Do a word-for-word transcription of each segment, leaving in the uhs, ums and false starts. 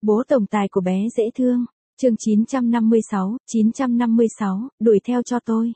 Bố tổng tài của bé dễ thương. Chương chín trăm năm mươi sáu, chín trăm năm mươi sáu, đuổi theo cho tôi.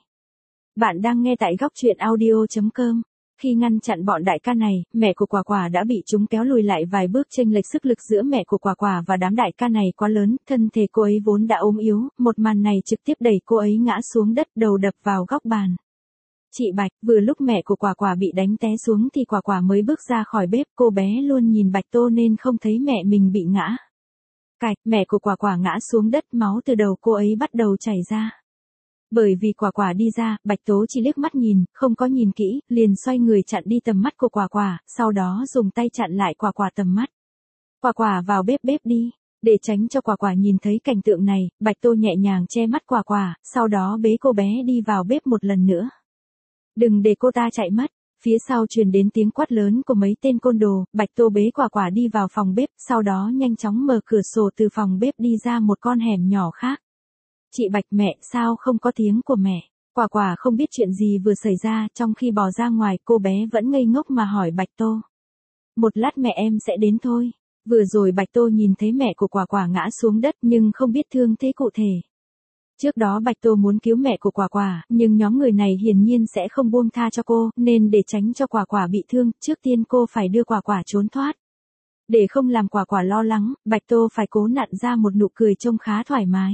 Bạn đang nghe tại góc truyện audio chấm com. Khi ngăn chặn bọn đại ca này, mẹ của Quả Quả đã bị chúng kéo lùi lại vài bước, chênh lệch sức lực giữa mẹ của Quả Quả và đám đại ca này quá lớn, thân thể cô ấy vốn đã ốm yếu, một màn này trực tiếp đẩy cô ấy ngã xuống đất, đầu đập vào góc bàn. Chị Bạch, vừa lúc mẹ của Quả Quả bị đánh té xuống thì Quả Quả mới bước ra khỏi bếp, cô bé luôn nhìn Bạch Tô nên không thấy mẹ mình bị ngã. Cạch, mẹ của Quả Quả ngã xuống đất, máu từ đầu cô ấy bắt đầu chảy ra. Bởi vì Quả Quả đi ra, Bạch Tố chỉ liếc mắt nhìn, không có nhìn kỹ, liền xoay người chặn đi tầm mắt của Quả Quả, sau đó dùng tay chặn lại Quả Quả tầm mắt. Quả Quả vào bếp bếp đi. Để tránh cho Quả Quả nhìn thấy cảnh tượng này, Bạch Tô nhẹ nhàng che mắt Quả Quả, sau đó bế cô bé đi vào bếp một lần nữa. Đừng để cô ta chạy mất. Phía sau truyền đến tiếng quát lớn của mấy tên côn đồ, Bạch Tô bế Quả Quả đi vào phòng bếp, sau đó nhanh chóng mở cửa sổ từ phòng bếp đi ra một con hẻm nhỏ khác. Chị Bạch, mẹ, sao không có tiếng của mẹ? Quả Quả không biết chuyện gì vừa xảy ra, trong khi bò ra ngoài cô bé vẫn ngây ngốc mà hỏi Bạch Tô. Một lát mẹ em sẽ đến thôi. Vừa rồi Bạch Tô nhìn thấy mẹ của Quả Quả ngã xuống đất nhưng không biết thương thế cụ thể. Trước đó Bạch Tô muốn cứu mẹ của Quả Quả, nhưng nhóm người này hiển nhiên sẽ không buông tha cho cô, nên để tránh cho Quả Quả bị thương, trước tiên cô phải đưa Quả Quả trốn thoát. Để không làm Quả Quả lo lắng, Bạch Tô phải cố nặn ra một nụ cười trông khá thoải mái.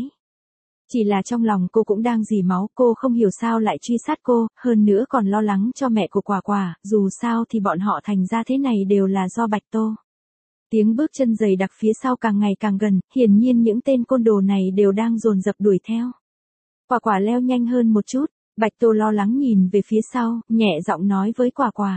Chỉ là trong lòng cô cũng đang rỉ máu, cô không hiểu sao lại truy sát cô, hơn nữa còn lo lắng cho mẹ của Quả Quả, dù sao thì bọn họ thành ra thế này đều là do Bạch Tô. Tiếng bước chân dày đặc phía sau càng ngày càng gần, hiển nhiên những tên côn đồ này đều đang dồn dập đuổi theo. Quả Quả leo nhanh hơn một chút, Bạch Tô lo lắng nhìn về phía sau, nhẹ giọng nói với Quả Quả.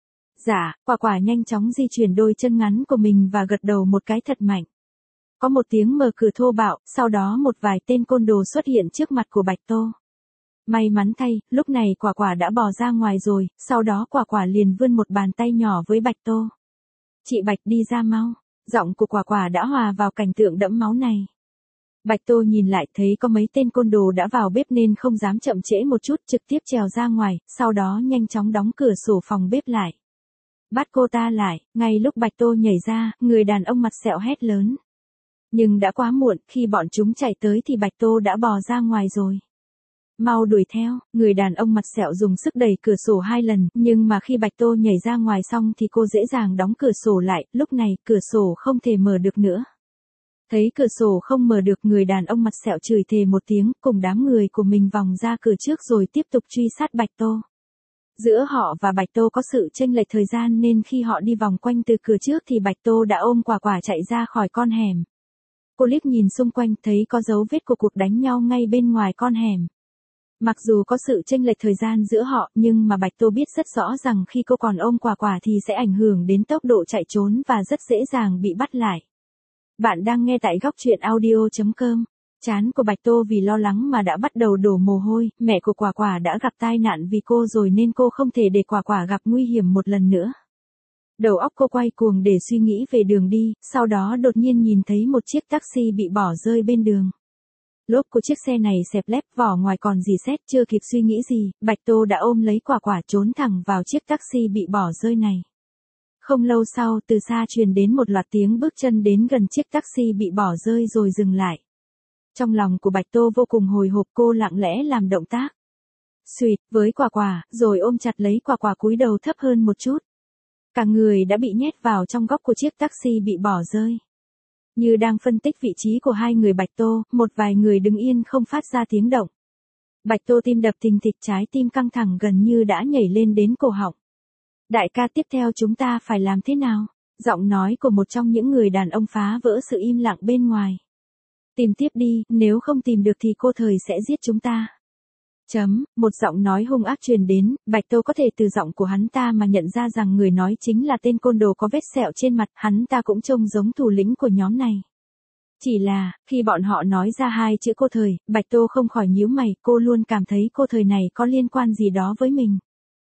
Dạ, Quả Quả nhanh chóng di chuyển đôi chân ngắn của mình và gật đầu một cái thật mạnh. Có một tiếng mở cửa thô bạo, sau đó một vài tên côn đồ xuất hiện trước mặt của Bạch Tô. May mắn thay, lúc này Quả Quả đã bò ra ngoài rồi, sau đó Quả Quả liền vươn một bàn tay nhỏ với Bạch Tô. Chị Bạch, đi ra mau. Giọng của Quả Quả đã hòa vào cảnh tượng đẫm máu này. Bạch Tô nhìn lại thấy có mấy tên côn đồ đã vào bếp nên không dám chậm trễ một chút, trực tiếp trèo ra ngoài, sau đó nhanh chóng đóng cửa sổ phòng bếp lại. Bắt cô ta lại. Ngay lúc Bạch Tô nhảy ra, người đàn ông mặt sẹo hét lớn. Nhưng đã quá muộn, khi bọn chúng chạy tới thì Bạch Tô đã bò ra ngoài rồi. Mau đuổi theo. Người đàn ông mặt sẹo dùng sức đẩy cửa sổ hai lần, nhưng mà khi Bạch Tô nhảy ra ngoài xong thì cô dễ dàng đóng cửa sổ lại, lúc này cửa sổ không thể mở được nữa. Thấy cửa sổ không mở được, người đàn ông mặt sẹo chửi thề một tiếng, cùng đám người của mình vòng ra cửa trước rồi tiếp tục truy sát Bạch Tô. Giữa họ và Bạch Tô có sự chênh lệch thời gian nên khi họ đi vòng quanh từ cửa trước thì Bạch Tô đã ôm Quả Quả chạy ra khỏi con hẻm. Cô liếc nhìn xung quanh thấy có dấu vết của cuộc đánh nhau ngay bên ngoài con hẻm. Mặc dù có sự chênh lệch thời gian giữa họ, nhưng mà Bạch Tô biết rất rõ rằng khi cô còn ôm Quả Quả thì sẽ ảnh hưởng đến tốc độ chạy trốn và rất dễ dàng bị bắt lại. Bạn đang nghe tại góc truyện audio chấm com. Trán của Bạch Tô vì lo lắng mà đã bắt đầu đổ mồ hôi, mẹ của Quả Quả đã gặp tai nạn vì cô rồi nên cô không thể để Quả Quả gặp nguy hiểm một lần nữa. Đầu óc cô quay cuồng để suy nghĩ về đường đi, sau đó đột nhiên nhìn thấy một chiếc taxi bị bỏ rơi bên đường. Lốp của chiếc xe này xẹp lép, vỏ ngoài còn rỉ sét, chưa kịp suy nghĩ gì, Bạch Tô đã ôm lấy Quả Quả trốn thẳng vào chiếc taxi bị bỏ rơi này. Không lâu sau, từ xa truyền đến một loạt tiếng bước chân đến gần chiếc taxi bị bỏ rơi rồi dừng lại. Trong lòng của Bạch Tô vô cùng hồi hộp, cô lặng lẽ làm động tác xuỵt với Quả Quả, rồi ôm chặt lấy Quả Quả, cúi đầu thấp hơn một chút. Cả người đã bị nhét vào trong góc của chiếc taxi bị bỏ rơi. Như đang phân tích vị trí của hai người Bạch Tô, một vài người đứng yên không phát ra tiếng động. Bạch Tô tim đập thình thịch, trái tim căng thẳng gần như đã nhảy lên đến cổ họng. Đại ca, tiếp theo chúng ta phải làm thế nào? Giọng nói của một trong những người đàn ông phá vỡ sự im lặng bên ngoài. Tìm tiếp đi, nếu không tìm được thì cô thời sẽ giết chúng ta. Chấm, một giọng nói hung ác truyền đến, Bạch Tô có thể từ giọng của hắn ta mà nhận ra rằng người nói chính là tên côn đồ có vết sẹo trên mặt, hắn ta cũng trông giống thủ lĩnh của nhóm này. Chỉ là, khi bọn họ nói ra hai chữ cô thời, Bạch Tô không khỏi nhíu mày, cô luôn cảm thấy cô thời này có liên quan gì đó với mình.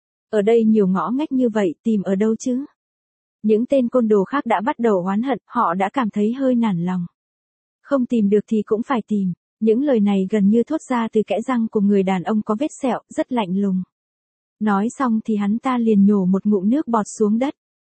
Ở đây nhiều ngõ ngách như vậy, tìm ở đâu chứ? Những tên côn đồ khác đã bắt đầu oán hận, họ đã cảm thấy hơi nản lòng. Không tìm được thì cũng phải tìm. Những lời này gần như thốt ra từ kẽ răng của người đàn ông có vết sẹo, rất lạnh lùng. Nói xong thì hắn ta liền nhổ một ngụm nước bọt xuống đất.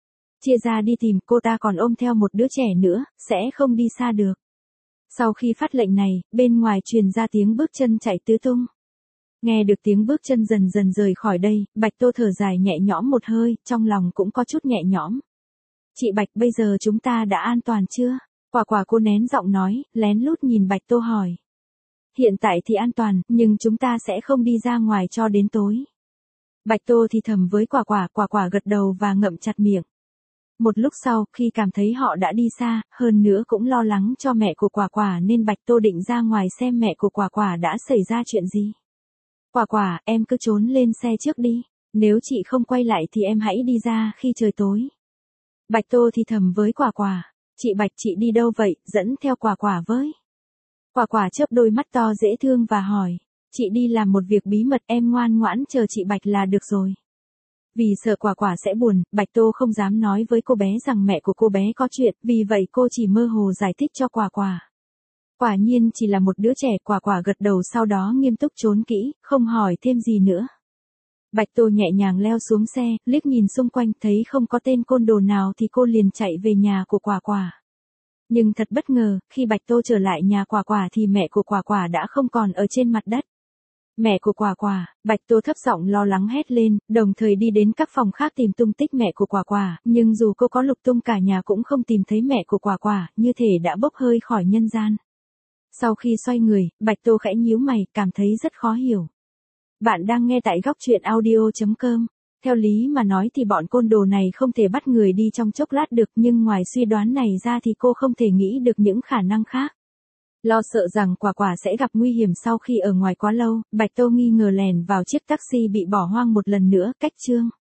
Chia ra đi tìm, cô ta còn ôm theo một đứa trẻ nữa, sẽ không đi xa được. Sau khi phát lệnh này, bên ngoài truyền ra tiếng bước chân chạy tứ tung. Nghe được tiếng bước chân dần dần rời khỏi đây, Bạch Tô thở dài nhẹ nhõm một hơi, trong lòng cũng có chút nhẹ nhõm. Chị Bạch, bây giờ chúng ta đã an toàn chưa? Quả quả cô nén giọng nói, lén lút nhìn Bạch Tô hỏi. Hiện tại thì an toàn, nhưng chúng ta sẽ không đi ra ngoài cho đến tối. Bạch Tô thì thầm với quả quả, quả quả gật đầu và ngậm chặt miệng. Một lúc sau, khi cảm thấy họ đã đi xa, hơn nữa cũng lo lắng cho mẹ của quả quả nên Bạch Tô định ra ngoài xem mẹ của quả quả đã xảy ra chuyện gì. Quả quả, em cứ trốn lên xe trước đi, nếu chị không quay lại thì em hãy đi ra khi trời tối. Bạch Tô thì thầm với quả quả, chị Bạch chị đi đâu vậy, dẫn theo quả quả với. Quả quả chớp đôi mắt to dễ thương và hỏi, chị đi làm một việc bí mật, em ngoan ngoãn chờ chị Bạch là được rồi. Vì sợ quả quả sẽ buồn, Bạch Tô không dám nói với cô bé rằng mẹ của cô bé có chuyện, vì vậy cô chỉ mơ hồ giải thích cho quả quả. Quả nhiên chỉ là một đứa trẻ, quả quả gật đầu sau đó nghiêm túc trốn kỹ, không hỏi thêm gì nữa. Bạch Tô nhẹ nhàng leo xuống xe, liếc nhìn xung quanh, thấy không có tên côn đồ nào thì cô liền chạy về nhà của quả quả. Nhưng thật bất ngờ, khi Bạch Tô trở lại nhà quả quả thì mẹ của quả quả đã không còn ở trên mặt đất. Mẹ của quả quả, Bạch Tô thấp giọng lo lắng hét lên, đồng thời đi đến các phòng khác tìm tung tích mẹ của quả quả, nhưng dù cô có lục tung cả nhà cũng không tìm thấy mẹ của quả quả, như thể đã bốc hơi khỏi nhân gian. Sau khi xoay người, Bạch Tô khẽ nhíu mày, cảm thấy rất khó hiểu. Bạn đang nghe tại góc truyện audio chấm com. Theo lý mà nói thì bọn côn đồ này không thể bắt người đi trong chốc lát được, nhưng ngoài suy đoán này ra thì cô không thể nghĩ được những khả năng khác. Lo sợ rằng quả quả sẽ gặp nguy hiểm sau khi ở ngoài quá lâu, Bạch Tô nghi ngờ lèn vào chiếc taxi bị bỏ hoang một lần nữa, cách chương.